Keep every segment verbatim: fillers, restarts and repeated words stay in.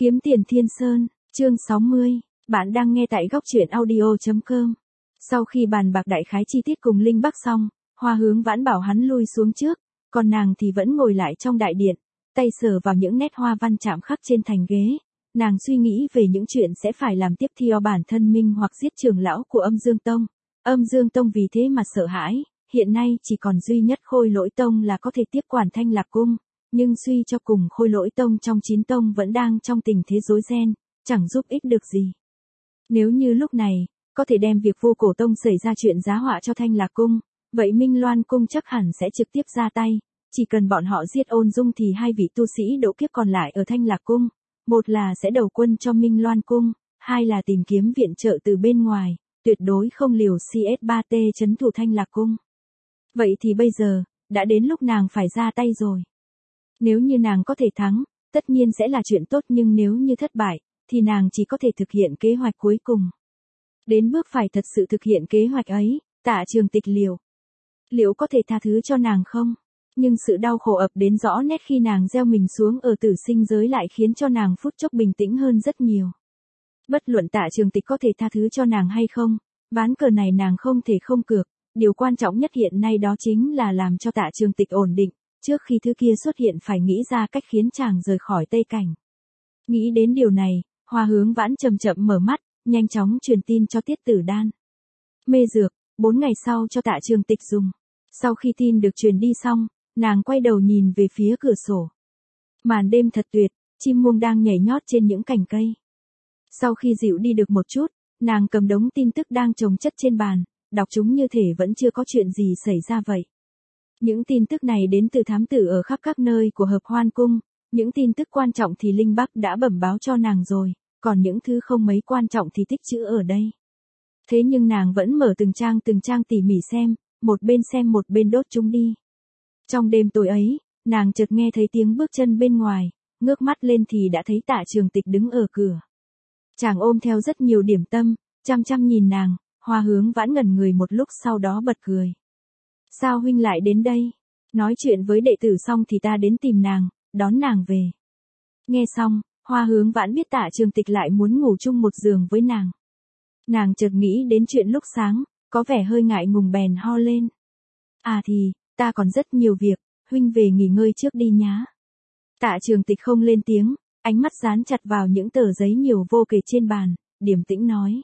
Kiếm tiền Thiên Sơn, chương sáu mươi, bạn đang nghe tại góc truyện audio chấm com. Sau khi bàn bạc đại khái chi tiết cùng Linh Bắc xong, Hoa Hướng Vãn bảo hắn lui xuống trước, còn nàng thì vẫn ngồi lại trong đại điện, tay sờ vào những nét hoa văn chạm khắc trên thành ghế. Nàng suy nghĩ về những chuyện sẽ phải làm tiếp theo bản thân minh hoặc giết trưởng lão của Âm Dương Tông. Âm Dương Tông vì thế mà sợ hãi, hiện nay chỉ còn duy nhất Khôi Lỗi Tông là có thể tiếp quản Thanh Lạc Cung. Nhưng suy cho cùng Khôi Lỗi Tông trong chín tông vẫn đang trong tình thế rối ren, chẳng giúp ích được gì. Nếu như lúc này, có thể đem việc Vô Cổ Tông xảy ra chuyện giá họa cho Thanh Lạc Cung, vậy Minh Loan Cung chắc hẳn sẽ trực tiếp ra tay, chỉ cần bọn họ giết Ôn Dung thì hai vị tu sĩ độ kiếp còn lại ở Thanh Lạc Cung, một là sẽ đầu quân cho Minh Loan Cung, hai là tìm kiếm viện trợ từ bên ngoài, tuyệt đối không liều xê ét ba tê trấn thủ Thanh Lạc Cung. Vậy thì bây giờ, đã đến lúc nàng phải ra tay rồi. Nếu như nàng có thể thắng, tất nhiên sẽ là chuyện tốt, nhưng nếu như thất bại, thì nàng chỉ có thể thực hiện kế hoạch cuối cùng. Đến bước phải thật sự thực hiện kế hoạch ấy, Tạ Trường Tịch liệu. Liệu có thể tha thứ cho nàng không? Nhưng sự đau khổ ập đến rõ nét khi nàng gieo mình xuống ở tử sinh giới lại khiến cho nàng phút chốc bình tĩnh hơn rất nhiều. Bất luận Tạ Trường Tịch có thể tha thứ cho nàng hay không, ván cờ này nàng không thể không cược, điều quan trọng nhất hiện nay đó chính là làm cho Tạ Trường Tịch ổn định. Trước khi thứ kia xuất hiện phải nghĩ ra cách khiến chàng rời khỏi Tây Cảnh. Nghĩ đến điều này, Hoa Hướng Vãn chậm chậm mở mắt, nhanh chóng truyền tin cho Tiết Tử Đan. Mê dược, bốn ngày sau cho Tạ Trường Tịch dùng. Sau khi tin được truyền đi xong, nàng quay đầu nhìn về phía cửa sổ. Màn đêm thật tuyệt, chim muông đang nhảy nhót trên những cành cây. Sau khi dịu đi được một chút, nàng cầm đống tin tức đang chồng chất trên bàn, đọc chúng như thể vẫn chưa có chuyện gì xảy ra vậy. Những tin tức này đến từ thám tử ở khắp các nơi của Hợp Hoan Cung, những tin tức quan trọng thì Linh Bắc đã bẩm báo cho nàng rồi, còn những thứ không mấy quan trọng thì tích trữ ở đây. Thế nhưng nàng vẫn mở từng trang từng trang tỉ mỉ xem, một bên xem một bên đốt chúng đi. Trong đêm tối ấy, nàng chợt nghe thấy tiếng bước chân bên ngoài, ngước mắt lên thì đã thấy Tạ Trường Tịch đứng ở cửa. Chàng ôm theo rất nhiều điểm tâm, chăm chăm nhìn nàng, Hoa Hướng Vãn ngẩn người một lúc sau đó bật cười. Sao huynh lại đến đây? Nói chuyện với đệ tử xong thì ta đến tìm nàng, đón nàng về. Nghe xong, Hoa Hướng Vãn biết Tạ Trường Tịch lại muốn ngủ chung một giường với nàng. Nàng chợt nghĩ đến chuyện lúc sáng, có vẻ hơi ngại ngùng bèn ho lên. À thì, ta còn rất nhiều việc, huynh về nghỉ ngơi trước đi nhá. Tạ Trường Tịch không lên tiếng, ánh mắt dán chặt vào những tờ giấy nhiều vô kể trên bàn, điềm tĩnh nói.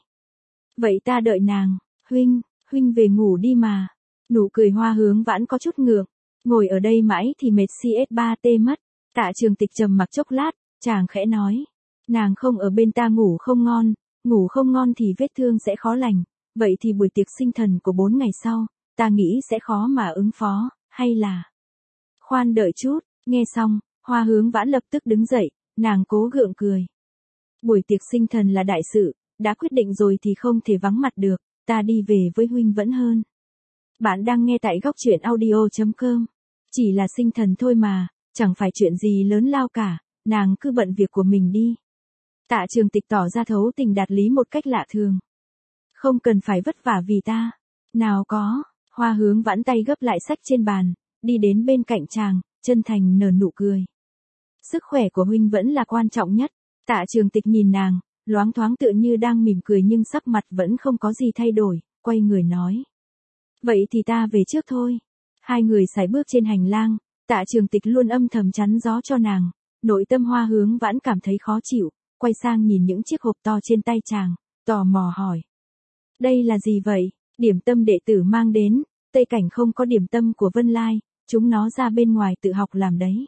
Vậy ta đợi nàng, huynh, huynh về ngủ đi mà. Nụ cười Hoa Hướng Vãn có chút ngượng, ngồi ở đây mãi thì mệt xê ét ba tê mất. Tạ Trường Tịch trầm mặc chốc lát, chàng khẽ nói. Nàng không ở bên ta ngủ không ngon, ngủ không ngon thì vết thương sẽ khó lành, vậy thì buổi tiệc sinh thần của bốn ngày sau, ta nghĩ sẽ khó mà ứng phó, hay là... Khoan đợi chút, nghe xong, Hoa Hướng Vãn lập tức đứng dậy, nàng cố gượng cười. Buổi tiệc sinh thần là đại sự, đã quyết định rồi thì không thể vắng mặt được, ta đi về với huynh vẫn hơn. Bạn đang nghe tại góc truyện audio chấm com. Chỉ là sinh thần thôi mà, chẳng phải chuyện gì lớn lao cả, nàng cứ bận việc của mình đi. Tạ Trường Tịch tỏ ra thấu tình đạt lý một cách lạ thường. Không cần phải vất vả vì ta. Nào có, Hoa Hướng Vãn tay gấp lại sách trên bàn, đi đến bên cạnh chàng, chân thành nở nụ cười. Sức khỏe của huynh vẫn là quan trọng nhất. Tạ Trường Tịch nhìn nàng, loáng thoáng tựa như đang mỉm cười nhưng sắc mặt vẫn không có gì thay đổi, quay người nói. Vậy thì ta về trước thôi. Hai người sải bước trên hành lang, Tạ Trường Tịch luôn âm thầm chắn gió cho nàng, nội tâm Hoa Hướng Vãn cảm thấy khó chịu, quay sang nhìn những chiếc hộp to trên tay chàng, tò mò hỏi. Đây là gì vậy? Điểm tâm đệ tử mang đến, Tây Cảnh không có điểm tâm của Vân Lai, chúng nó ra bên ngoài tự học làm đấy.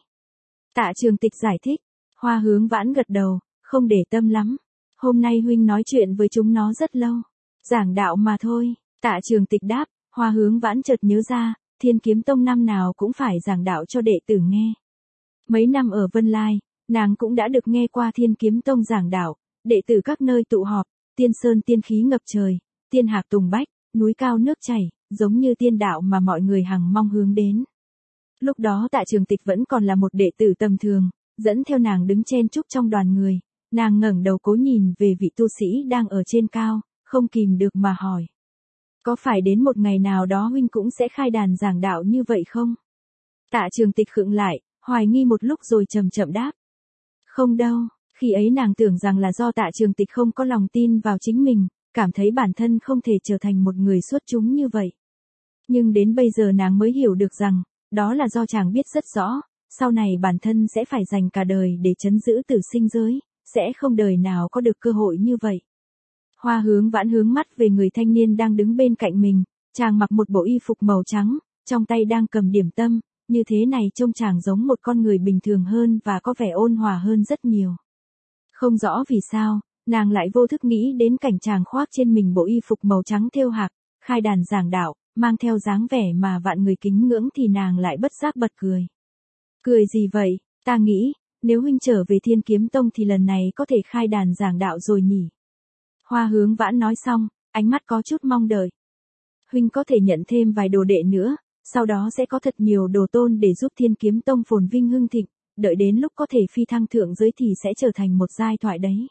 Tạ Trường Tịch giải thích, Hoa Hướng Vãn gật đầu, không để tâm lắm. Hôm nay huynh nói chuyện với chúng nó rất lâu. Giảng đạo mà thôi, Tạ Trường Tịch đáp. Hoa Hướng Vãn chợt nhớ ra, Thiên Kiếm Tông năm nào cũng phải giảng đạo cho đệ tử nghe. Mấy năm ở Vân Lai, nàng cũng đã được nghe qua Thiên Kiếm Tông giảng đạo, đệ tử các nơi tụ họp, tiên sơn tiên khí ngập trời, tiên hạc tùng bách, núi cao nước chảy, giống như tiên đạo mà mọi người hằng mong hướng đến. Lúc đó Tạ Trường Tịch vẫn còn là một đệ tử tầm thường, dẫn theo nàng đứng chen chúc trong đoàn người, nàng ngẩng đầu cố nhìn về vị tu sĩ đang ở trên cao, không kìm được mà hỏi. Có phải đến một ngày nào đó huynh cũng sẽ khai đàn giảng đạo như vậy không? Tạ Trường Tịch khựng lại, hoài nghi một lúc rồi chậm chậm đáp. Không đâu, Khi ấy nàng tưởng rằng là do Tạ Trường Tịch không có lòng tin vào chính mình, cảm thấy bản thân không thể trở thành một người xuất chúng như vậy. Nhưng đến bây giờ nàng mới hiểu được rằng, đó là do chàng biết rất rõ, sau này bản thân sẽ phải dành cả đời để trấn giữ tử sinh giới, sẽ không đời nào có được cơ hội như vậy. Hoa Hướng Vãn hướng mắt về người thanh niên đang đứng bên cạnh mình, chàng mặc một bộ y phục màu trắng, trong tay đang cầm điểm tâm, như thế này trông chàng giống một con người bình thường hơn và có vẻ ôn hòa hơn rất nhiều. Không rõ vì sao, nàng lại vô thức nghĩ đến cảnh chàng khoác trên mình bộ y phục màu trắng thêu hạc, khai đàn giảng đạo, mang theo dáng vẻ mà vạn người kính ngưỡng thì nàng lại bất giác bật cười. Cười gì vậy, ta nghĩ, nếu huynh trở về Thiên Kiếm Tông thì lần này có thể khai đàn giảng đạo rồi nhỉ. Hoa Hướng Vãn nói xong, ánh mắt có chút mong đợi. Huynh có thể nhận thêm vài đồ đệ nữa, sau đó sẽ có thật nhiều đồ tôn để giúp Thiên Kiếm Tông phồn vinh hưng thịnh, đợi đến lúc có thể phi thăng thượng giới thì sẽ trở thành một giai thoại đấy.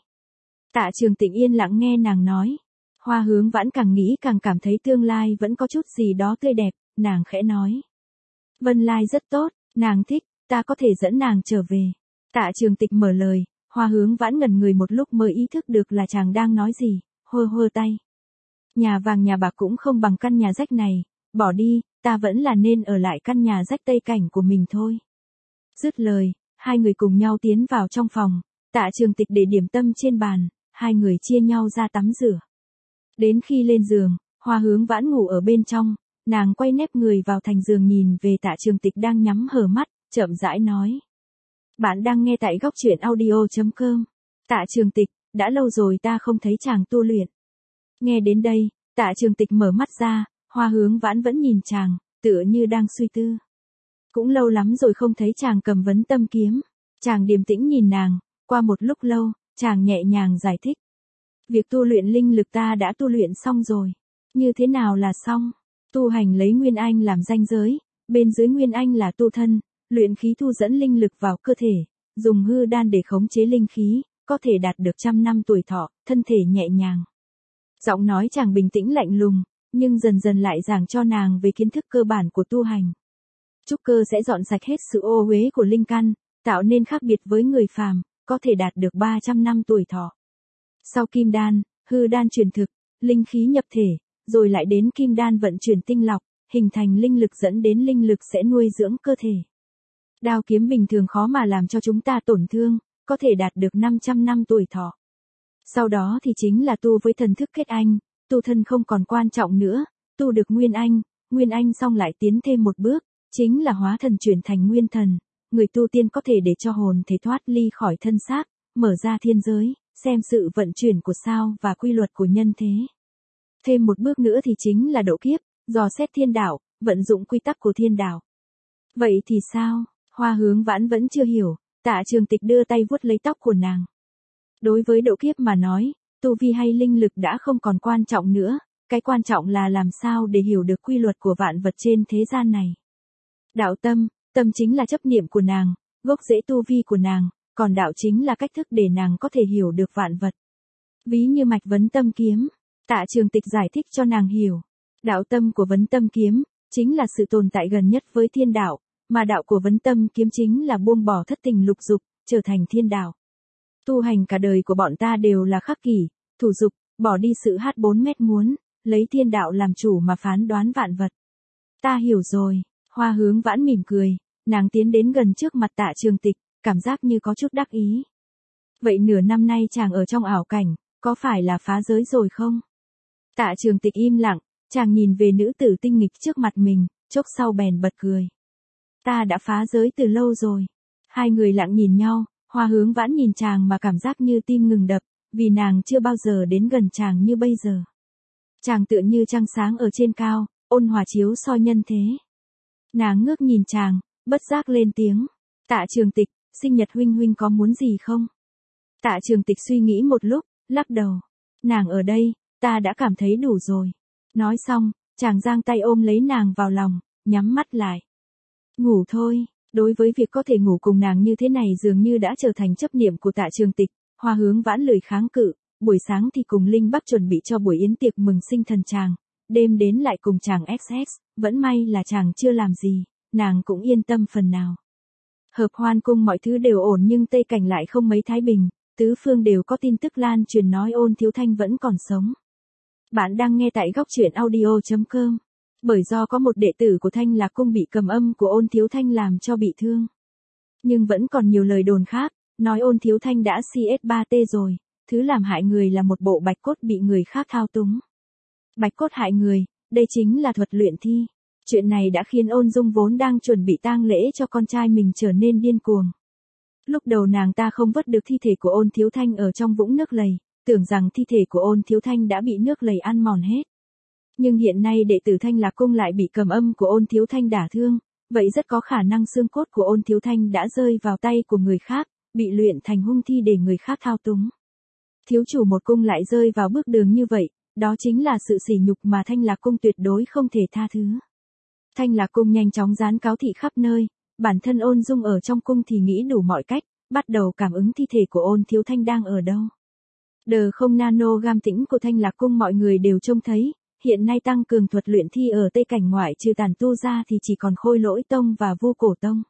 Tạ Trường Tịch yên lặng nghe nàng nói. Hoa Hướng Vãn càng nghĩ càng cảm thấy tương lai vẫn có chút gì đó tươi đẹp, nàng khẽ nói. Vân Lai rất tốt, nàng thích, ta có thể dẫn nàng trở về. Tạ Trường Tịch mở lời, Hoa Hướng Vãn ngẩn người một lúc mới ý thức được là chàng đang nói gì, hơ hơ tay. Nhà vàng nhà bạc cũng không bằng căn nhà rách này, bỏ đi, ta vẫn là nên ở lại căn nhà rách tây cảnh của mình thôi. Dứt lời, hai người cùng nhau tiến vào trong phòng, Tạ Trường Tịch để điểm tâm trên bàn, hai người chia nhau ra tắm rửa. Đến khi lên giường, Hoa Hướng Vãn ngủ ở bên trong, nàng quay nép người vào thành giường nhìn về Tạ Trường Tịch đang nhắm hờ mắt, chậm rãi nói. Bạn đang nghe tại góc truyện audio chấm com. Tạ Trường Tịch, đã lâu rồi ta không thấy chàng tu luyện. Nghe đến đây, Tạ Trường Tịch mở mắt ra, Hoa Hướng Vãn vẫn nhìn chàng, tựa như đang suy tư. Cũng lâu lắm rồi không thấy chàng cầm vấn tâm kiếm. Chàng điềm tĩnh nhìn nàng, qua một lúc lâu, chàng nhẹ nhàng giải thích. Việc tu luyện linh lực ta đã tu luyện xong rồi. Như thế nào là xong? Tu hành lấy Nguyên Anh làm ranh giới, bên dưới Nguyên Anh là tu thân, luyện khí thu dẫn linh lực vào cơ thể, dùng hư đan để khống chế linh khí, có thể đạt được trăm năm tuổi thọ, thân thể nhẹ nhàng. Giọng nói chàng bình tĩnh lạnh lùng, nhưng dần dần lại giảng cho nàng về kiến thức cơ bản của tu hành. Trúc cơ sẽ dọn sạch hết sự ô uế của linh căn, tạo nên khác biệt với người phàm, có thể đạt được ba trăm năm tuổi thọ. Sau kim đan, hư đan chuyển thực, linh khí nhập thể, rồi lại đến kim đan vận chuyển tinh lọc, hình thành linh lực dẫn đến linh lực sẽ nuôi dưỡng cơ thể. Đao kiếm bình thường khó mà làm cho chúng ta tổn thương, có thể đạt được năm trăm năm tuổi thọ. Sau đó thì chính là tu với thần thức kết anh, tu thân không còn quan trọng nữa, tu được Nguyên Anh, Nguyên Anh xong lại tiến thêm một bước, chính là hóa thần chuyển thành nguyên thần. Người tu tiên có thể để cho hồn thể thoát ly khỏi thân xác, mở ra thiên giới, xem sự vận chuyển của sao và quy luật của nhân thế. Thêm một bước nữa thì chính là độ kiếp, dò xét thiên đạo, vận dụng quy tắc của thiên đạo. Vậy thì sao? Hoa Hướng Vãn vẫn chưa hiểu, Tạ Trường Tịch đưa tay vuốt lấy tóc của nàng. Đối với độ kiếp mà nói, tu vi hay linh lực đã không còn quan trọng nữa, cái quan trọng là làm sao để hiểu được quy luật của vạn vật trên thế gian này. Đạo tâm, tâm chính là chấp niệm của nàng, gốc rễ tu vi của nàng, còn đạo chính là cách thức để nàng có thể hiểu được vạn vật. Ví như mạch vấn tâm kiếm, Tạ Trường Tịch giải thích cho nàng hiểu. Đạo tâm của vấn tâm kiếm, chính là sự tồn tại gần nhất với thiên đạo, mà đạo của vấn tâm kiếm chính là buông bỏ thất tình lục dục, trở thành thiên đạo. Tu hành cả đời của bọn ta đều là khắc kỷ, thủ dục, bỏ đi sự hát bốn mét muốn, lấy thiên đạo làm chủ mà phán đoán vạn vật. Ta hiểu rồi, Hoa Hướng Vãn mỉm cười, nàng tiến đến gần trước mặt Tạ Trường Tịch, cảm giác như có chút đắc ý. Vậy nửa năm nay chàng ở trong ảo cảnh, có phải là phá giới rồi không? Tạ Trường Tịch im lặng, chàng nhìn về nữ tử tinh nghịch trước mặt mình, chốc sau bèn bật cười. Ta đã phá giới từ lâu rồi. Hai người lặng nhìn nhau, Hoa Hướng Vãn nhìn chàng mà cảm giác như tim ngừng đập, vì nàng chưa bao giờ đến gần chàng như bây giờ. Chàng tựa như trăng sáng ở trên cao, ôn hòa chiếu soi nhân thế. Nàng ngước nhìn chàng, bất giác lên tiếng. Tạ Trường Tịch, sinh nhật huynh huynh có muốn gì không? Tạ Trường Tịch suy nghĩ một lúc, lắc đầu. Nàng ở đây, ta đã cảm thấy đủ rồi. Nói xong, chàng giang tay ôm lấy nàng vào lòng, nhắm mắt lại. Ngủ thôi, đối với việc có thể ngủ cùng nàng như thế này dường như đã trở thành chấp niệm của Tạ Trường Tịch. Hoa Hướng Vãn lười kháng cự, buổi sáng thì cùng Linh Bắc chuẩn bị cho buổi yến tiệc mừng sinh thần chàng, đêm đến lại cùng chàng ét ét, vẫn may là chàng chưa làm gì, nàng cũng yên tâm phần nào. Hợp Hoan cung mọi thứ đều ổn nhưng Tây Cảnh lại không mấy thái bình, tứ phương đều có tin tức lan truyền nói Ôn Thiếu Thanh vẫn còn sống. Bạn đang nghe tại góc truyện audio.com. Bởi do có một đệ tử của Thanh Lạc Cung bị cầm âm của Ôn Thiếu Thanh làm cho bị thương. Nhưng vẫn còn nhiều lời đồn khác, nói Ôn Thiếu Thanh đã C S ba T rồi, thứ làm hại người là một bộ bạch cốt bị người khác thao túng. Bạch cốt hại người, đây chính là thuật luyện thi. Chuyện này đã khiến Ôn Dung vốn đang chuẩn bị tang lễ cho con trai mình trở nên điên cuồng. Lúc đầu nàng ta không vớt được thi thể của Ôn Thiếu Thanh ở trong vũng nước lầy, tưởng rằng thi thể của Ôn Thiếu Thanh đã bị nước lầy ăn mòn hết. Nhưng hiện nay đệ tử Thanh Lạc Cung lại bị cầm âm của Ôn Thiếu Thanh đả thương, vậy rất có khả năng xương cốt của Ôn Thiếu Thanh đã rơi vào tay của người khác, bị luyện thành hung thi để người khác thao túng. Thiếu chủ một cung lại rơi vào bước đường như vậy, đó chính là sự sỉ nhục mà Thanh Lạc Cung tuyệt đối không thể tha thứ. Thanh Lạc Cung nhanh chóng dán cáo thị khắp nơi, bản thân Ôn Dung ở trong cung thì nghĩ đủ mọi cách, bắt đầu cảm ứng thi thể của Ôn Thiếu Thanh đang ở đâu. Đờ không nano gam tĩnh của Thanh Lạc Cung mọi người đều trông thấy, hiện nay tăng cường thuật luyện thi ở Tây Cảnh ngoại trừ Tản Tu ra thì chỉ còn Khôi Lỗi Tông và Vu Cổ Tông.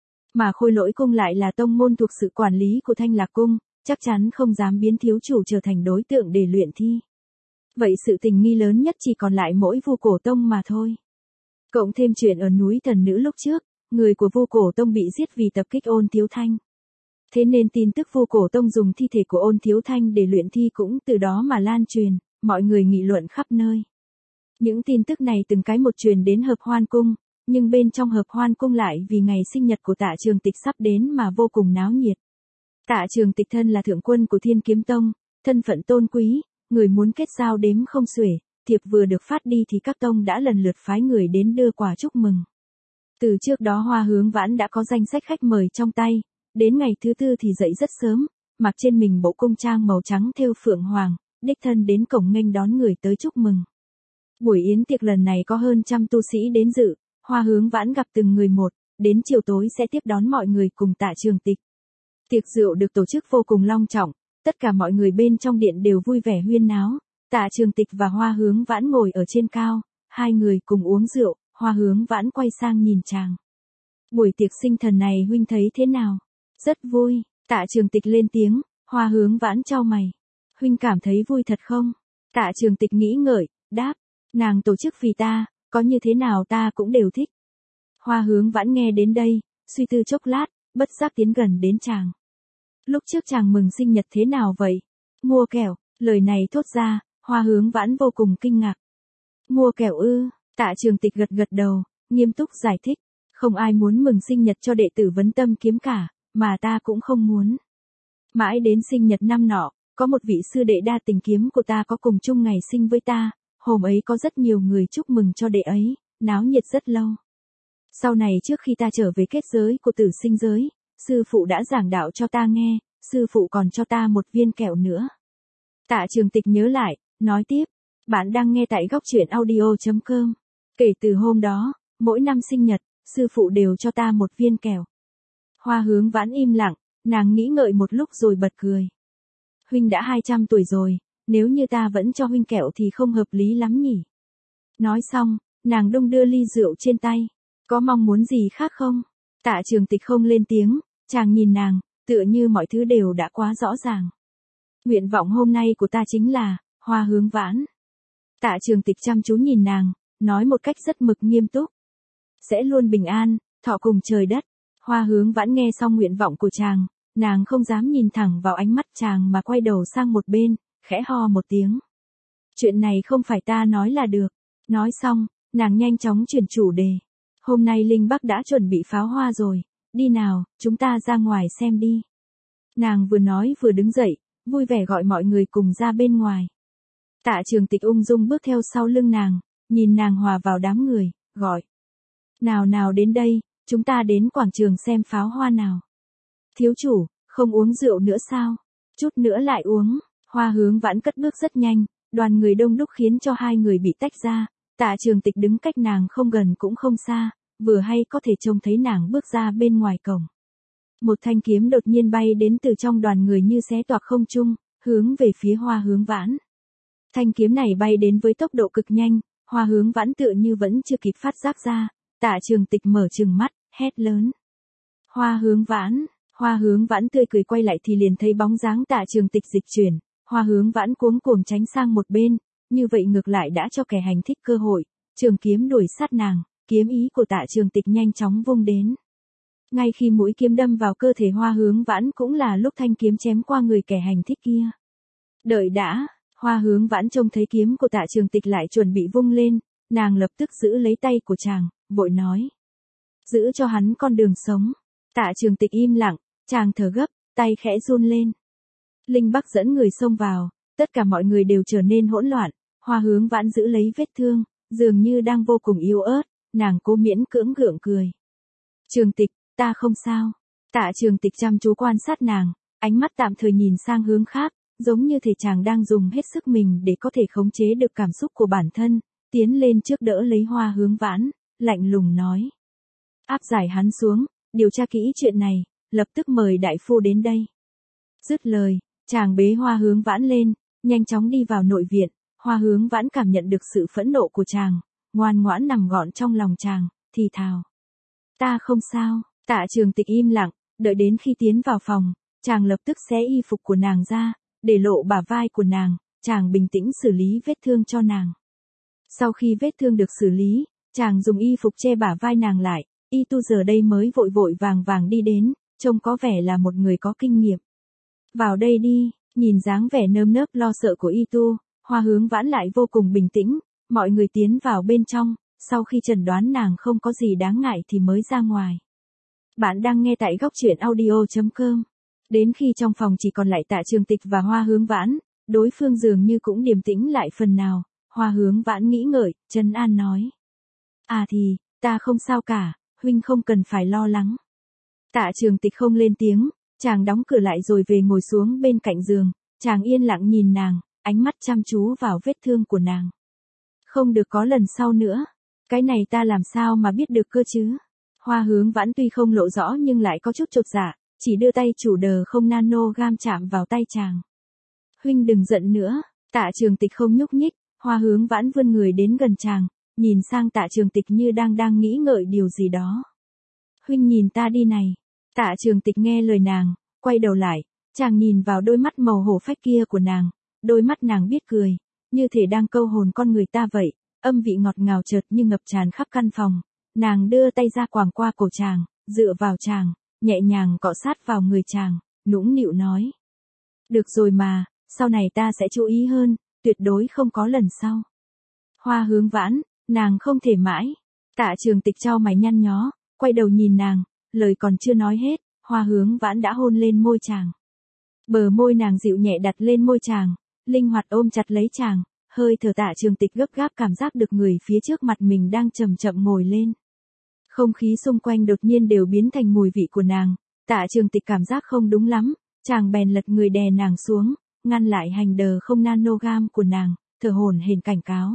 Mà Khôi Lỗi Cung lại là tông môn thuộc sự quản lý của Thanh Lạc Cung, chắc chắn không dám biến thiếu chủ trở thành đối tượng để luyện thi. Vậy sự tình nghi lớn nhất chỉ còn lại mỗi Vu Cổ Tông mà thôi. Cộng thêm chuyện ở núi Thần Nữ lúc trước, người của Vu Cổ Tông bị giết vì tập kích Ôn Thiếu Thanh. Thế nên tin tức Vu Cổ Tông dùng thi thể của Ôn Thiếu Thanh để luyện thi cũng từ đó mà lan truyền, mọi người nghị luận khắp nơi. Những tin tức này từng cái một truyền đến Hợp Hoan Cung, nhưng bên trong Hợp Hoan Cung lại vì ngày sinh nhật của Tạ Trường Tịch sắp đến mà vô cùng náo nhiệt. Tạ Trường Tịch thân là thượng quân của Thiên Kiếm Tông, thân phận tôn quý, người muốn kết giao đếm không xuể, thiệp vừa được phát đi thì các tông đã lần lượt phái người đến đưa quà chúc mừng. Từ trước đó Hoa Hướng Vãn đã có danh sách khách mời trong tay, đến ngày thứ tư thì dậy rất sớm, mặc trên mình bộ cung trang màu trắng thêu phượng hoàng, đích thân đến cổng nghênh đón người tới chúc mừng. Buổi yến tiệc lần này có hơn trăm tu sĩ đến dự, Hoa Hướng Vãn gặp từng người một, đến chiều tối sẽ tiếp đón mọi người cùng Tạ Trường Tịch. Tiệc rượu được tổ chức vô cùng long trọng, tất cả mọi người bên trong điện đều vui vẻ huyên náo, Tạ Trường Tịch và Hoa Hướng Vãn ngồi ở trên cao, hai người cùng uống rượu, Hoa Hướng Vãn quay sang nhìn chàng. Buổi tiệc sinh thần này huynh thấy thế nào? Rất vui, Tạ Trường Tịch lên tiếng, Hoa Hướng Vãn chau mày. Huynh cảm thấy vui thật không? Tạ Trường Tịch nghĩ ngợi, đáp, nàng tổ chức vì ta, có như thế nào ta cũng đều thích. Hoa Hướng Vãn nghe đến đây, suy tư chốc lát, bất giác tiến gần đến chàng. Lúc trước chàng mừng sinh nhật thế nào vậy? Mua kẹo, lời này thốt ra, Hoa Hướng Vãn vô cùng kinh ngạc. Mua kẹo ư? Tạ Trường Tịch gật gật đầu, nghiêm túc giải thích, không ai muốn mừng sinh nhật cho đệ tử Vấn Tâm Kiếm cả, mà ta cũng không muốn. Mãi đến sinh nhật năm nọ, có một vị sư đệ đa tình kiếm của ta có cùng chung ngày sinh với ta, hôm ấy có rất nhiều người chúc mừng cho đệ ấy, náo nhiệt rất lâu. Sau này trước khi ta trở về kết giới của tử sinh giới, sư phụ đã giảng đạo cho ta nghe, sư phụ còn cho ta một viên kẹo nữa. Tạ Trường Tịch nhớ lại, nói tiếp, bạn đang nghe tại góc truyện audio.com. Kể từ hôm đó, mỗi năm sinh nhật, sư phụ đều cho ta một viên kẹo. Hoa Hướng Vãn im lặng, nàng nghĩ ngợi một lúc rồi bật cười. Huynh đã hai trăm tuổi rồi, nếu như ta vẫn cho huynh kẹo thì không hợp lý lắm nhỉ. Nói xong, nàng đung đưa ly rượu trên tay. Có mong muốn gì khác không? Tạ Trường Tịch không lên tiếng, chàng nhìn nàng, tựa như mọi thứ đều đã quá rõ ràng. Nguyện vọng hôm nay của ta chính là, Hoa Hướng Vãn. Tạ Trường Tịch chăm chú nhìn nàng, nói một cách rất mực nghiêm túc. Sẽ luôn bình an, thọ cùng trời đất. Hoa Hướng Vãn nghe xong nguyện vọng của chàng, nàng không dám nhìn thẳng vào ánh mắt chàng mà quay đầu sang một bên, khẽ ho một tiếng. Chuyện này không phải ta nói là được. Nói xong, nàng nhanh chóng chuyển chủ đề. Hôm nay Linh Bắc đã chuẩn bị pháo hoa rồi, đi nào, chúng ta ra ngoài xem đi. Nàng vừa nói vừa đứng dậy, vui vẻ gọi mọi người cùng ra bên ngoài. Tạ Trường Tịch ung dung bước theo sau lưng nàng, nhìn nàng hòa vào đám người, gọi. Nào nào đến đây, chúng ta đến quảng trường xem pháo hoa nào. Thiếu chủ, không uống rượu nữa sao? Chút nữa lại uống. Hoa Hướng Vãn cất bước rất nhanh, đoàn người đông đúc khiến cho hai người bị tách ra. Tạ Trường Tịch đứng cách nàng không gần cũng không xa, vừa hay có thể trông thấy nàng bước ra bên ngoài cổng. Một thanh kiếm đột nhiên bay đến từ trong đoàn người như xé toạc không trung, hướng về phía Hoa Hướng Vãn. Thanh kiếm này bay đến với tốc độ cực nhanh, Hoa Hướng Vãn tựa như vẫn chưa kịp phát giác ra, Tạ Trường Tịch mở trừng mắt, hét lớn. Hoa Hướng Vãn, Hoa Hướng Vãn tươi cười quay lại thì liền thấy bóng dáng Tạ Trường Tịch dịch chuyển, Hoa Hướng Vãn cuống cuồng tránh sang một bên, như vậy ngược lại đã cho kẻ hành thích cơ hội, trường kiếm đuổi sát nàng, kiếm ý của Tạ Trường Tịch nhanh chóng vung đến. Ngay khi mũi kiếm đâm vào cơ thể Hoa Hướng Vãn cũng là lúc thanh kiếm chém qua người kẻ hành thích kia. Đợi đã, Hoa Hướng Vãn trông thấy kiếm của Tạ Trường Tịch lại chuẩn bị vung lên, nàng lập tức giữ lấy tay của chàng, vội nói. Giữ cho hắn con đường sống. Tạ Trường Tịch im lặng, chàng thở gấp, tay khẽ run lên. Linh Bắc dẫn người xông vào, tất cả mọi người đều trở nên hỗn loạn, Hoa Hướng Vãn giữ lấy vết thương, dường như đang vô cùng yếu ớt, nàng cố miễn cưỡng gượng cười. Trường Tịch, ta không sao. Tạ Trường Tịch chăm chú quan sát nàng, ánh mắt tạm thời nhìn sang hướng khác, giống như thể chàng đang dùng hết sức mình để có thể khống chế được cảm xúc của bản thân, tiến lên trước đỡ lấy Hoa Hướng Vãn, lạnh lùng nói. Áp giải hắn xuống, điều tra kỹ chuyện này, lập tức mời đại phu đến đây. Dứt lời, chàng bế Hoa Hướng Vãn lên, nhanh chóng đi vào nội viện, Hoa Hướng Vãn cảm nhận được sự phẫn nộ của chàng, ngoan ngoãn nằm gọn trong lòng chàng, thì thào. Ta không sao. Tạ Trường Tịch im lặng, đợi đến khi tiến vào phòng, chàng lập tức xé y phục của nàng ra, để lộ bả vai của nàng, chàng bình tĩnh xử lý vết thương cho nàng. Sau khi vết thương được xử lý, chàng dùng y phục che bả vai nàng lại, y tu giờ đây mới vội vội vàng vàng đi đến, trông có vẻ là một người có kinh nghiệm. Vào đây đi, nhìn dáng vẻ nơm nớp lo sợ của y tu, Hoa Hướng Vãn lại vô cùng bình tĩnh, mọi người tiến vào bên trong, sau khi chẩn đoán nàng không có gì đáng ngại thì mới ra ngoài. Bạn đang nghe tại góc truyện audio chấm com. Đến khi trong phòng chỉ còn lại Tạ Trường Tịch và Hoa Hướng Vãn, đối phương dường như cũng điềm tĩnh lại phần nào, Hoa Hướng Vãn nghĩ ngợi, trấn an nói. À thì, ta không sao cả, huynh không cần phải lo lắng. Tạ Trường Tịch không lên tiếng, chàng đóng cửa lại rồi về ngồi xuống bên cạnh giường, chàng yên lặng nhìn nàng, ánh mắt chăm chú vào vết thương của nàng. Không được có lần sau nữa, cái này ta làm sao mà biết được cơ chứ? Hoa Hướng Vãn tuy không lộ rõ nhưng lại có chút chột dạ, chỉ đưa tay chủ đờ không nano gam chạm vào tay chàng. Huynh đừng giận nữa, Tạ Trường Tịch không nhúc nhích, Hoa Hướng Vãn vươn người đến gần chàng, nhìn sang Tạ Trường Tịch như đang đang nghĩ ngợi điều gì đó. Huynh nhìn ta đi này. Tạ Trường Tịch nghe lời nàng, quay đầu lại, chàng nhìn vào đôi mắt màu hổ phách kia của nàng, đôi mắt nàng biết cười, như thể đang câu hồn con người ta vậy, âm vị ngọt ngào chợt như ngập tràn khắp căn phòng. Nàng đưa tay ra quàng qua cổ chàng, dựa vào chàng, nhẹ nhàng cọ sát vào người chàng, nũng nịu nói. Được rồi mà, sau này ta sẽ chú ý hơn, tuyệt đối không có lần sau. Hoa Hướng Vãn, nàng không thể mãi. Tạ Trường Tịch chau mày nhăn nhó, quay đầu nhìn nàng, lời còn chưa nói hết, Hoa Hướng Vãn đã hôn lên môi chàng. Bờ môi nàng dịu nhẹ đặt lên môi chàng, linh hoạt ôm chặt lấy chàng, hơi thở Tạ Trường Tịch gấp gáp cảm giác được người phía trước mặt mình đang chậm chậm ngồi lên. Không khí xung quanh đột nhiên đều biến thành mùi vị của nàng, Tạ Trường Tịch cảm giác không đúng lắm, chàng bèn lật người đè nàng xuống, ngăn lại hành đờ không nanogam của nàng, thở hổn hển cảnh cáo.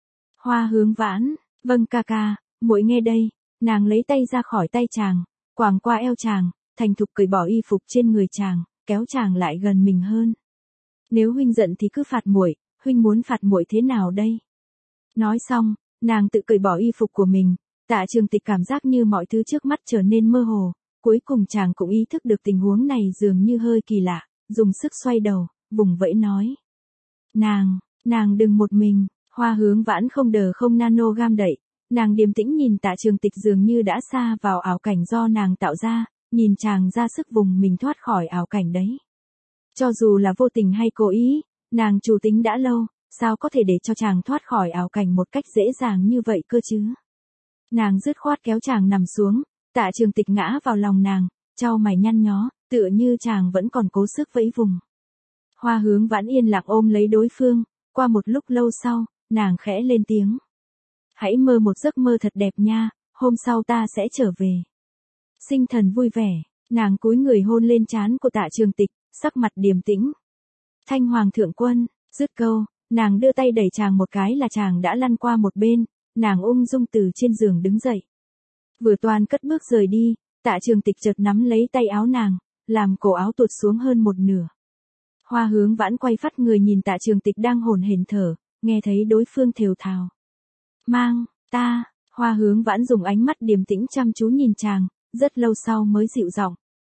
Hoa Hướng Vãn, vâng ca ca, muội nghe đây, nàng lấy tay ra khỏi tay chàng, quàng qua eo chàng, thành thục cởi bỏ y phục trên người chàng, kéo chàng lại gần mình hơn. Nếu huynh giận thì cứ phạt muội, huynh muốn phạt muội thế nào đây? Nói xong, nàng tự cởi bỏ y phục của mình. Tạ Trường Tịch cảm giác như mọi thứ trước mắt trở nên mơ hồ, cuối cùng chàng cũng ý thức được tình huống này dường như hơi kỳ lạ, dùng sức xoay đầu, vùng vẫy nói. Nàng, nàng đừng một mình, Hoa Hướng Vãn không đờ không nano gam đậy, nàng điềm tĩnh nhìn Tạ Trường Tịch dường như đã xa vào ảo cảnh do nàng tạo ra, nhìn chàng ra sức vùng mình thoát khỏi ảo cảnh đấy. Cho dù là vô tình hay cố ý, nàng chủ tính đã lâu, sao có thể để cho chàng thoát khỏi ảo cảnh một cách dễ dàng như vậy cơ chứ? Nàng dứt khoát kéo chàng nằm xuống, Tạ Trường Tịch ngã vào lòng nàng, chau mày nhăn nhó, tựa như chàng vẫn còn cố sức vẫy vùng. Hoa Hướng Vãn yên lặng ôm lấy đối phương, qua một lúc lâu sau, nàng khẽ lên tiếng. Hãy mơ một giấc mơ thật đẹp nha, hôm sau ta sẽ trở về. Sinh thần vui vẻ, nàng cúi người hôn lên trán của Tạ Trường Tịch, sắc mặt điềm tĩnh. Thanh Hoàng thượng quân, dứt câu, nàng đưa tay đẩy chàng một cái là chàng đã lăn qua một bên. Nàng ung dung từ trên giường đứng dậy. Vừa toàn cất bước rời đi, Tạ Trường Tịch chợt nắm lấy tay áo nàng, làm cổ áo tuột xuống hơn một nửa. Hoa Hướng Vãn quay phát người nhìn Tạ Trường Tịch đang hổn hển thở, nghe thấy đối phương thều thào. Mang, ta, Hoa Hướng Vãn dùng ánh mắt điềm tĩnh chăm chú nhìn chàng, rất lâu sau mới dịu giọng.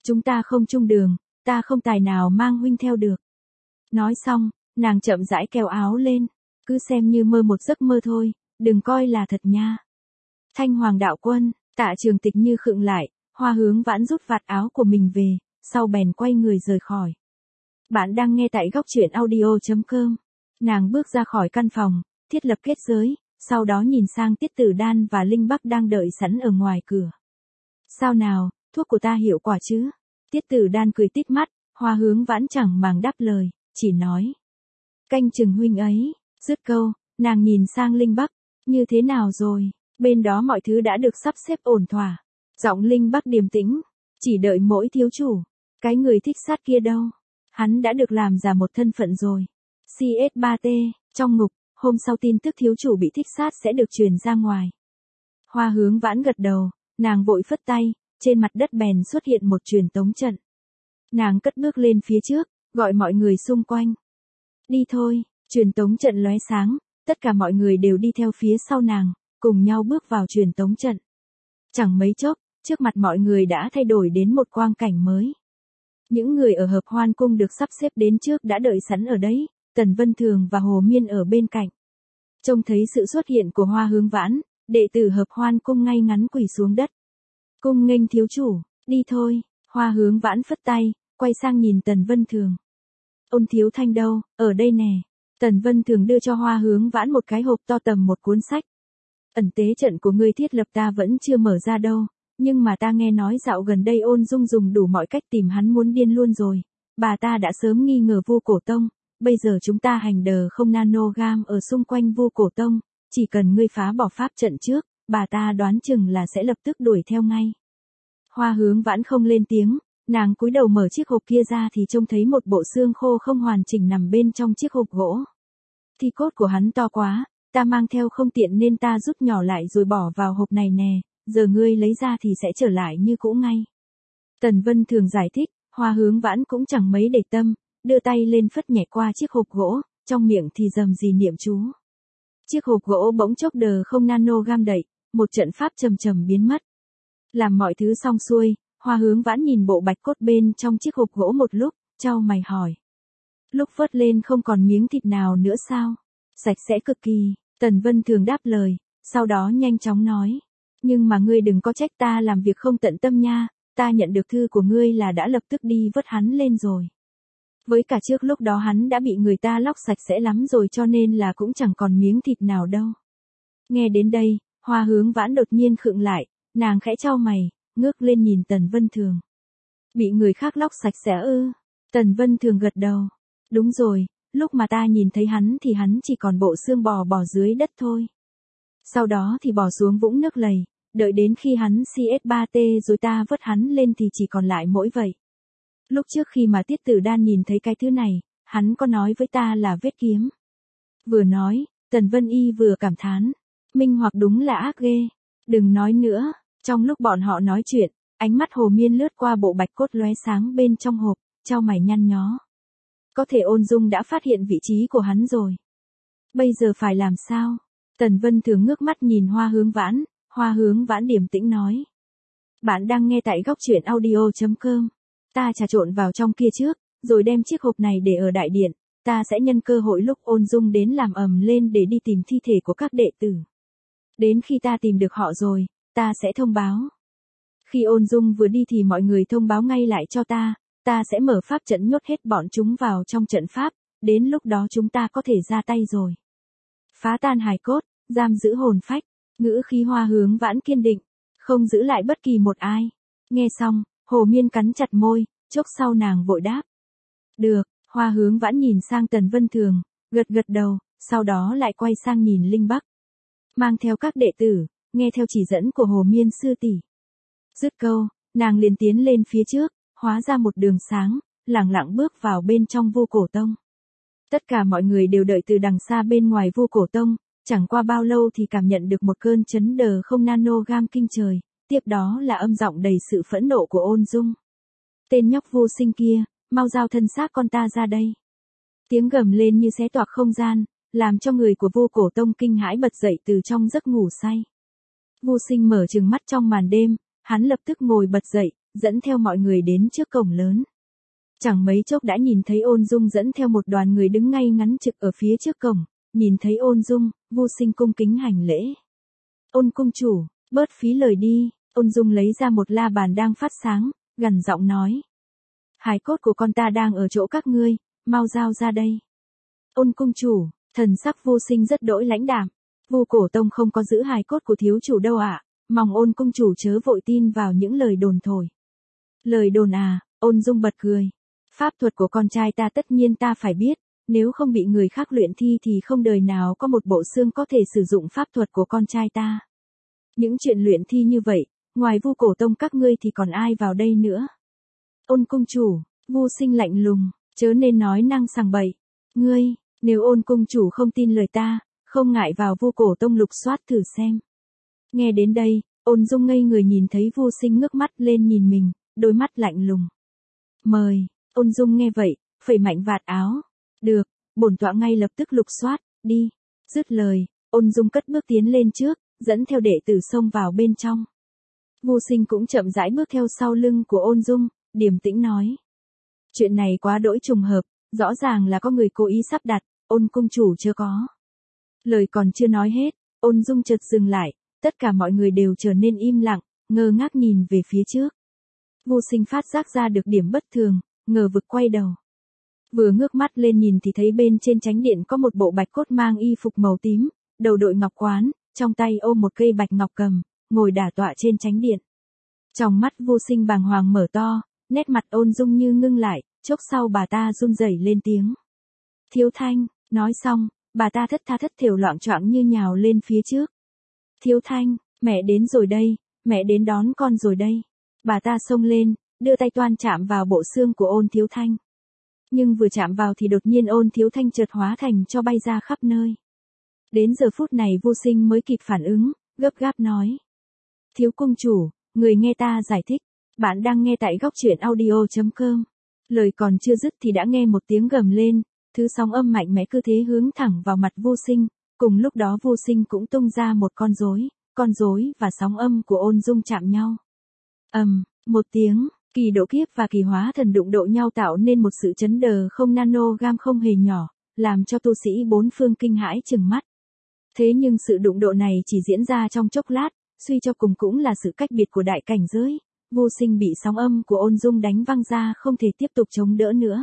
Chúng ta không chung đường, ta không tài nào mang huynh theo được. Nói xong, nàng chậm rãi kéo áo lên, cứ xem như mơ một giấc mơ thôi, đừng coi là thật nha. Thanh Hoàng đạo quân, Tạ Trường Tịch như khựng lại, Hoa Hướng Vãn rút vạt áo của mình về, sau bèn quay người rời khỏi. Bạn đang nghe tại góc truyện audio.com. Nàng bước ra khỏi căn phòng, thiết lập kết giới, sau đó nhìn sang Tiết Tử Đan và Linh Bắc đang đợi sẵn ở ngoài cửa. Sao nào, thuốc của ta hiệu quả chứ? Tiết Tử Đan cười tít mắt, Hoa Hướng Vãn chẳng màng đáp lời, chỉ nói. Canh chừng huynh ấy, dứt câu, nàng nhìn sang Linh Bắc, như thế nào rồi, bên đó mọi thứ đã được sắp xếp ổn thỏa. Giọng Linh Bắc điềm tĩnh, chỉ đợi mỗi thiếu chủ, cái người thích sát kia đâu, hắn đã được làm giả một thân phận rồi. xê ét ba tê, trong ngục, hôm sau tin tức thiếu chủ bị thích sát sẽ được truyền ra ngoài. Hoa Hướng Vãn gật đầu, nàng vội phất tay, trên mặt đất bèn xuất hiện một truyền tống trận. Nàng cất bước lên phía trước, gọi mọi người xung quanh. Đi thôi, truyền tống trận lóe sáng, tất cả mọi người đều đi theo phía sau nàng, cùng nhau bước vào truyền tống trận. Chẳng mấy chốc, trước mặt mọi người đã thay đổi đến một quang cảnh mới. Những người ở Hợp Hoan Cung được sắp xếp đến trước đã đợi sẵn ở đấy, Tần Vân Thường và Hồ Miên ở bên cạnh. Trông thấy sự xuất hiện của Hoa Hướng Vãn, đệ tử Hợp Hoan Cung ngay ngắn quỳ xuống đất. Cung nghênh thiếu chủ, đi thôi, Hoa Hướng Vãn phất tay, quay sang nhìn Tần Vân Thường. Ôn Thiếu Thanh đâu, ở đây nè. Tần Vân Thường đưa cho Hoa Hướng Vãn một cái hộp to tầm một cuốn sách. Ẩn tế trận của ngươi thiết lập ta vẫn chưa mở ra đâu, nhưng mà ta nghe nói dạo gần đây Ôn Dung dùng đủ mọi cách tìm hắn muốn điên luôn rồi. Bà ta đã sớm nghi ngờ Vu Cổ Tông, bây giờ chúng ta hành đờ không nanogam ở xung quanh Vu Cổ Tông, chỉ cần ngươi phá bỏ pháp trận trước, bà ta đoán chừng là sẽ lập tức đuổi theo ngay. Hoa Hướng Vãn không lên tiếng, nàng cúi đầu mở chiếc hộp kia ra thì trông thấy một bộ xương khô không hoàn chỉnh nằm bên trong chiếc hộp gỗ. Thi cốt của hắn to quá, ta mang theo không tiện nên ta rút nhỏ lại rồi bỏ vào hộp này nè, giờ ngươi lấy ra thì sẽ trở lại như cũ ngay. Tần Vân Thường giải thích, Hoa Hướng Vãn cũng chẳng mấy để tâm, đưa tay lên phất nhẹ qua chiếc hộp gỗ, trong miệng thì rầm rì niệm chú. Chiếc hộp gỗ bỗng chốc đờ không nanogam đậy, một trận pháp trầm trầm biến mất. Làm mọi thứ xong xuôi, Hoa Hướng Vãn nhìn bộ bạch cốt bên trong chiếc hộp gỗ một lúc, chau mày hỏi. Lúc vớt lên không còn miếng thịt nào nữa sao? Sạch sẽ cực kỳ, Tần Vân Thường đáp lời, sau đó nhanh chóng nói. Nhưng mà ngươi đừng có trách ta làm việc không tận tâm nha, ta nhận được thư của ngươi là đã lập tức đi vớt hắn lên rồi. Với cả trước lúc đó hắn đã bị người ta lóc sạch sẽ lắm rồi cho nên là cũng chẳng còn miếng thịt nào đâu. Nghe đến đây, Hoa Hướng Vãn đột nhiên khựng lại, nàng khẽ chau mày, ngước lên nhìn Tần Vân Thường. Bị người khác lóc sạch sẽ ư? Tần Vân Thường gật đầu. Đúng rồi, lúc mà ta nhìn thấy hắn thì hắn chỉ còn bộ xương bò bò dưới đất thôi. Sau đó thì bỏ xuống vũng nước lầy, đợi đến khi hắn xê ét ba tê rồi ta vớt hắn lên thì chỉ còn lại mỗi vậy. Lúc trước khi mà Tiết Tử Đan nhìn thấy cái thứ này, hắn có nói với ta là vết kiếm. Vừa nói, Tần Vân Y vừa cảm thán. Minh Hoặc đúng là ác ghê. Đừng nói nữa, trong lúc bọn họ nói chuyện, ánh mắt Hồ Miên lướt qua bộ bạch cốt lóe sáng bên trong hộp, chau mày nhăn nhó. Có thể Ôn Dung đã phát hiện vị trí của hắn rồi. Bây giờ phải làm sao? Tần Vân Thường ngước mắt nhìn Hoa Hướng Vãn, Hoa Hướng Vãn điềm tĩnh nói. Bạn đang nghe tại góc truyện audio.com. Ta trà trộn vào trong kia trước, rồi đem chiếc hộp này để ở đại điện, ta sẽ nhân cơ hội lúc Ôn Dung đến làm ầm lên để đi tìm thi thể của các đệ tử. Đến khi ta tìm được họ rồi, ta sẽ thông báo. Khi Ôn Dung vừa đi thì mọi người thông báo ngay lại cho ta, ta sẽ mở pháp trận nhốt hết bọn chúng vào trong trận pháp, đến lúc đó chúng ta có thể ra tay rồi. Phá tan hài cốt, giam giữ hồn phách, ngữ khí Hoa Hướng Vãn kiên định, không giữ lại bất kỳ một ai. Nghe xong, Hồ Miên cắn chặt môi, chốc sau nàng vội đáp. Được, Hoa Hướng Vãn nhìn sang Tần Vân Thường, gật gật đầu, sau đó lại quay sang nhìn Linh Bắc. Mang theo các đệ tử, nghe theo chỉ dẫn của Hồ Miên sư tỷ. Dứt câu, nàng liền tiến lên phía trước, hóa ra một đường sáng, lẳng lặng bước vào bên trong Vu Cổ Tông. Tất cả mọi người đều đợi từ đằng xa bên ngoài Vu Cổ Tông, chẳng qua bao lâu thì cảm nhận được một cơn chấn đờ không nanogam kinh trời, tiếp đó là âm giọng đầy sự phẫn nộ của Ôn Dung. Tên nhóc vô sinh kia, mau giao thân xác con ta ra đây. Tiếng gầm lên như xé toạc không gian, làm cho người của Vu Cổ Tông kinh hãi bật dậy từ trong giấc ngủ say. Vô sinh mở trừng mắt trong màn đêm, hắn lập tức ngồi bật dậy, dẫn theo mọi người đến trước cổng lớn. Chẳng mấy chốc đã nhìn thấy Ôn Dung dẫn theo một đoàn người đứng ngay ngắn trực ở phía trước cổng, nhìn thấy Ôn Dung, Vu Sinh cung kính hành lễ. Ôn cung chủ, bớt phí lời đi, Ôn Dung lấy ra một la bàn đang phát sáng, gằn giọng nói. Hài cốt của con ta đang ở chỗ các ngươi, mau giao ra đây. Ôn cung chủ, thần sắc Vu Sinh rất đỗi lãnh đạm, Vu Cổ Tông không có giữ hài cốt của thiếu chủ đâu ạ, mong Ôn cung chủ chớ vội tin vào những lời đồn thổi. Lời đồn à, Ôn Dung bật cười. Pháp thuật của con trai ta tất nhiên ta phải biết, nếu không bị người khác luyện thi thì không đời nào có một bộ xương có thể sử dụng pháp thuật của con trai ta. Những chuyện luyện thi như vậy, ngoài Vu Cổ Tông các ngươi thì còn ai vào đây nữa? Ôn cung chủ, Vu Sinh lạnh lùng, chớ nên nói năng sằng bậy. Ngươi, nếu Ôn cung chủ không tin lời ta, không ngại vào Vu Cổ Tông lục soát thử xem. Nghe đến đây, Ôn Dung ngây người nhìn thấy Vu Sinh ngước mắt lên nhìn mình, đôi mắt lạnh lùng. Mời, Ôn Dung nghe vậy, phẩy mạnh vạt áo. Được, bổn tọa ngay lập tức lục soát, đi. Dứt lời, Ôn Dung cất bước tiến lên trước, dẫn theo đệ tử xông vào bên trong. Vu Sinh cũng chậm rãi bước theo sau lưng của Ôn Dung, điềm tĩnh nói. Chuyện này quá đỗi trùng hợp, rõ ràng là có người cố ý sắp đặt, Ôn cung chủ chưa có. Lời còn chưa nói hết, Ôn Dung chợt dừng lại, tất cả mọi người đều trở nên im lặng, ngơ ngác nhìn về phía trước. Vu Sinh phát giác ra được điểm bất thường, ngờ vực quay đầu. Vừa ngước mắt lên nhìn thì thấy bên trên chánh điện có một bộ bạch cốt mang y phục màu tím, đầu đội ngọc quán, trong tay ôm một cây bạch ngọc cầm, ngồi đả tọa trên chánh điện. Trong mắt Vu Sinh bàng hoàng mở to, nét mặt Ôn Dung như ngưng lại, chốc sau bà ta run rẩy lên tiếng. Thiếu Thanh, nói xong, bà ta thất tha thất thểu loạng choạng như nhào lên phía trước. Thiếu Thanh, mẹ đến rồi đây, mẹ đến đón con rồi đây. Bà ta xông lên, đưa tay toan chạm vào bộ xương của Ôn Thiếu Thanh. Nhưng vừa chạm vào thì đột nhiên Ôn Thiếu Thanh chợt hóa thành cho bay ra khắp nơi. Đến giờ phút này Vu Sinh mới kịp phản ứng, gấp gáp nói. Thiếu cung chủ, người nghe ta giải thích, bạn đang nghe tại góc truyện audio chấm com. Lời còn chưa dứt thì đã nghe một tiếng gầm lên, thứ sóng âm mạnh mẽ cứ thế hướng thẳng vào mặt Vu Sinh, cùng lúc đó Vu Sinh cũng tung ra một con rối, con rối và sóng âm của Ôn Dung chạm nhau. Ầm, um, một tiếng, kỳ độ kiếp và kỳ hóa thần đụng độ nhau tạo nên một sự chấn đờ không nanogam không hề nhỏ, làm cho tu sĩ bốn phương kinh hãi trừng mắt. Thế nhưng sự đụng độ này chỉ diễn ra trong chốc lát, suy cho cùng cũng là sự cách biệt của đại cảnh giới. Vu Sinh bị sóng âm của Ôn Dung đánh văng ra không thể tiếp tục chống đỡ nữa.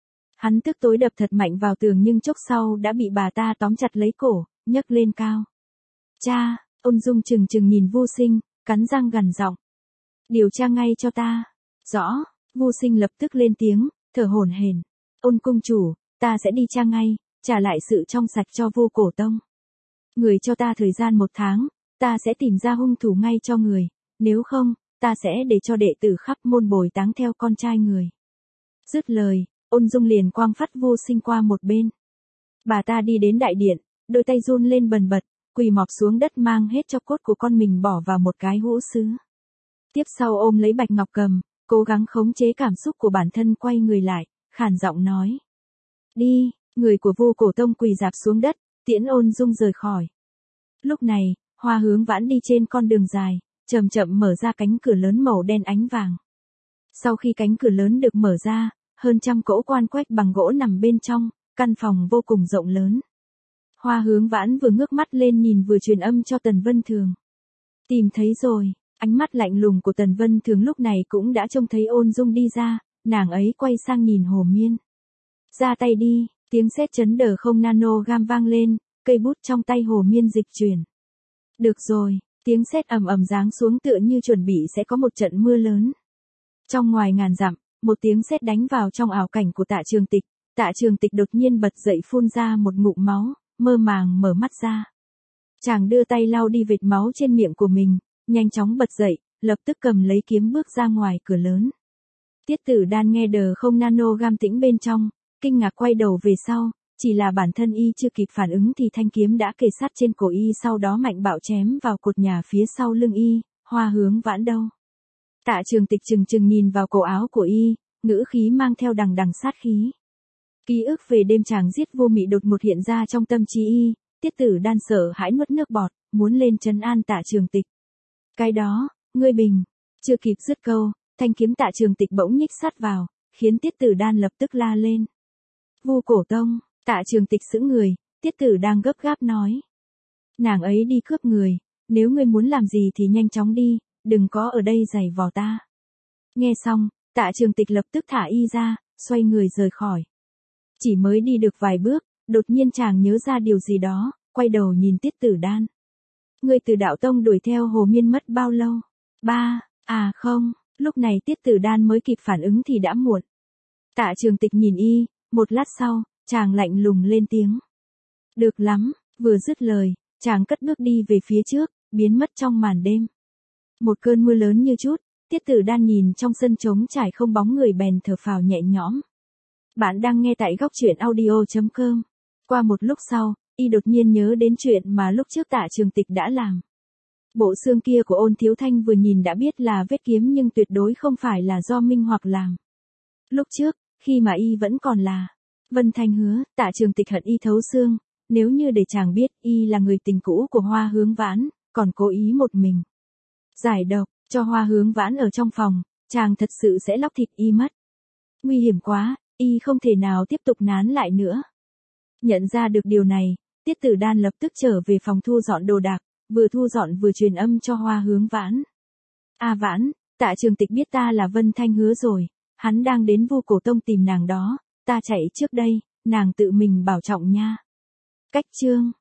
Hắn tức tối đập thật mạnh vào tường nhưng chốc sau đã bị bà ta tóm chặt lấy cổ, nhấc lên cao. Cha, Ôn Dung chừng chừng nhìn Vu Sinh, cắn răng gằn giọng. Điều tra ngay cho ta. Rõ, Vu Sinh lập tức lên tiếng, thở hổn hển. Ôn cung chủ, ta sẽ đi tra ngay, trả lại sự trong sạch cho Vu Cổ Tông. Người cho ta thời gian một tháng, ta sẽ tìm ra hung thủ ngay cho người, nếu không, ta sẽ để cho đệ tử khắp môn bồi táng theo con trai người. Dứt lời, Ôn Dung liền quang phắt Vu Sinh qua một bên. Bà ta đi đến đại điện, đôi tay run lên bần bật, quỳ mọp xuống đất mang hết cho cốt của con mình bỏ vào một cái hũ sứ. Tiếp sau ôm lấy bạch ngọc cầm, cố gắng khống chế cảm xúc của bản thân quay người lại, khàn giọng nói. Đi, người của Vu Cổ Tông quỳ rạp xuống đất, tiễn Ôn Dung rời khỏi. Lúc này, Hoa Hướng Vãn đi trên con đường dài, chậm chậm mở ra cánh cửa lớn màu đen ánh vàng. Sau khi cánh cửa lớn được mở ra, hơn trăm cỗ quan quách bằng gỗ nằm bên trong, căn phòng vô cùng rộng lớn. Hoa Hướng Vãn vừa ngước mắt lên nhìn vừa truyền âm cho Tần Vân Thường. Tìm thấy rồi, ánh mắt lạnh lùng của Tần Vân Thường lúc này cũng đã trông thấy Ôn Dung đi ra, nàng ấy quay sang nhìn Hồ Miên. Ra tay đi, tiếng sét chấn đờ không nanogam vang lên, cây bút trong tay Hồ Miên dịch chuyển. Được rồi, tiếng sét ầm ầm giáng xuống tựa như chuẩn bị sẽ có một trận mưa lớn. Trong ngoài ngàn dặm, một tiếng sét đánh vào trong ảo cảnh của Tạ Trường Tịch, Tạ Trường Tịch đột nhiên bật dậy phun ra một ngụm máu, mơ màng mở mắt ra. Chàng đưa tay lau đi vệt máu trên miệng của mình, nhanh chóng bật dậy, lập tức cầm lấy kiếm bước ra ngoài cửa lớn. Tiết Tử Đan nghe đờ không nanogam tĩnh bên trong, kinh ngạc quay đầu về sau, chỉ là bản thân y chưa kịp phản ứng thì thanh kiếm đã kề sát trên cổ y sau đó mạnh bạo chém vào cột nhà phía sau lưng y. Hoa Hướng Vãn đâu? Tạ Trường Tịch chừng chừng nhìn vào cổ áo của y, ngữ khí mang theo đằng đằng sát khí. Ký ức về đêm chàng giết vô mị đột ngột hiện ra trong tâm trí y, Tiết Tử Đan sợ hãi nuốt nước bọt, muốn lên trấn an Tạ Trường Tịch. Cái đó, ngươi bình, chưa kịp dứt câu, thanh kiếm Tạ Trường Tịch bỗng nhích sát vào, khiến Tiết Tử Đan lập tức la lên. Vu Cổ Tông, Tạ Trường Tịch sững người, Tiết Tử đang gấp gáp nói. Nàng ấy đi cướp người, nếu ngươi muốn làm gì thì nhanh chóng đi, đừng có ở đây giày vò ta. Nghe xong, Tạ Trường Tịch lập tức thả y ra, xoay người rời khỏi. Chỉ mới đi được vài bước, đột nhiên chàng nhớ ra điều gì đó, quay đầu nhìn Tiết Tử Đan. Ngươi từ đạo tông đuổi theo Hồ Miên mất bao lâu? Ba, à không, lúc này Tiết Tử Đan mới kịp phản ứng thì đã muộn. Tạ Trường Tịch nhìn y, một lát sau, chàng lạnh lùng lên tiếng. Được lắm, vừa dứt lời, chàng cất bước đi về phía trước, biến mất trong màn đêm. Một cơn mưa lớn như chút, Tiết Tử Đan nhìn trong sân trống trải không bóng người bèn thở phào nhẹ nhõm. Bạn đang nghe tại góc truyện audio chấm com. Qua một lúc sau, y đột nhiên nhớ đến chuyện mà lúc trước Tạ Trường Tịch đã làm. Bộ xương kia của Ôn Thiếu Thanh vừa nhìn đã biết là vết kiếm nhưng tuyệt đối không phải là do Minh Hoặc làm. Lúc trước, khi mà y vẫn còn là Vân Thanh Hứa, Tạ Trường Tịch hận y thấu xương, nếu như để chàng biết y là người tình cũ của Hoa Hướng Vãn, còn cố ý một mình giải độc cho Hoa Hướng Vãn ở trong phòng, chàng thật sự sẽ lóc thịt y mất. Nguy hiểm quá, y không thể nào tiếp tục nán lại nữa. Nhận ra được điều này, Tiết Tử Đan lập tức trở về phòng thu dọn đồ đạc, vừa thu dọn vừa truyền âm cho Hoa Hướng Vãn. A Vãn, Tạ Trường Tịch biết ta là Vân Thanh Hứa rồi, hắn đang đến Vu Cổ Tông tìm nàng đó, ta chạy trước đây, nàng tự mình bảo trọng nha. Cách chương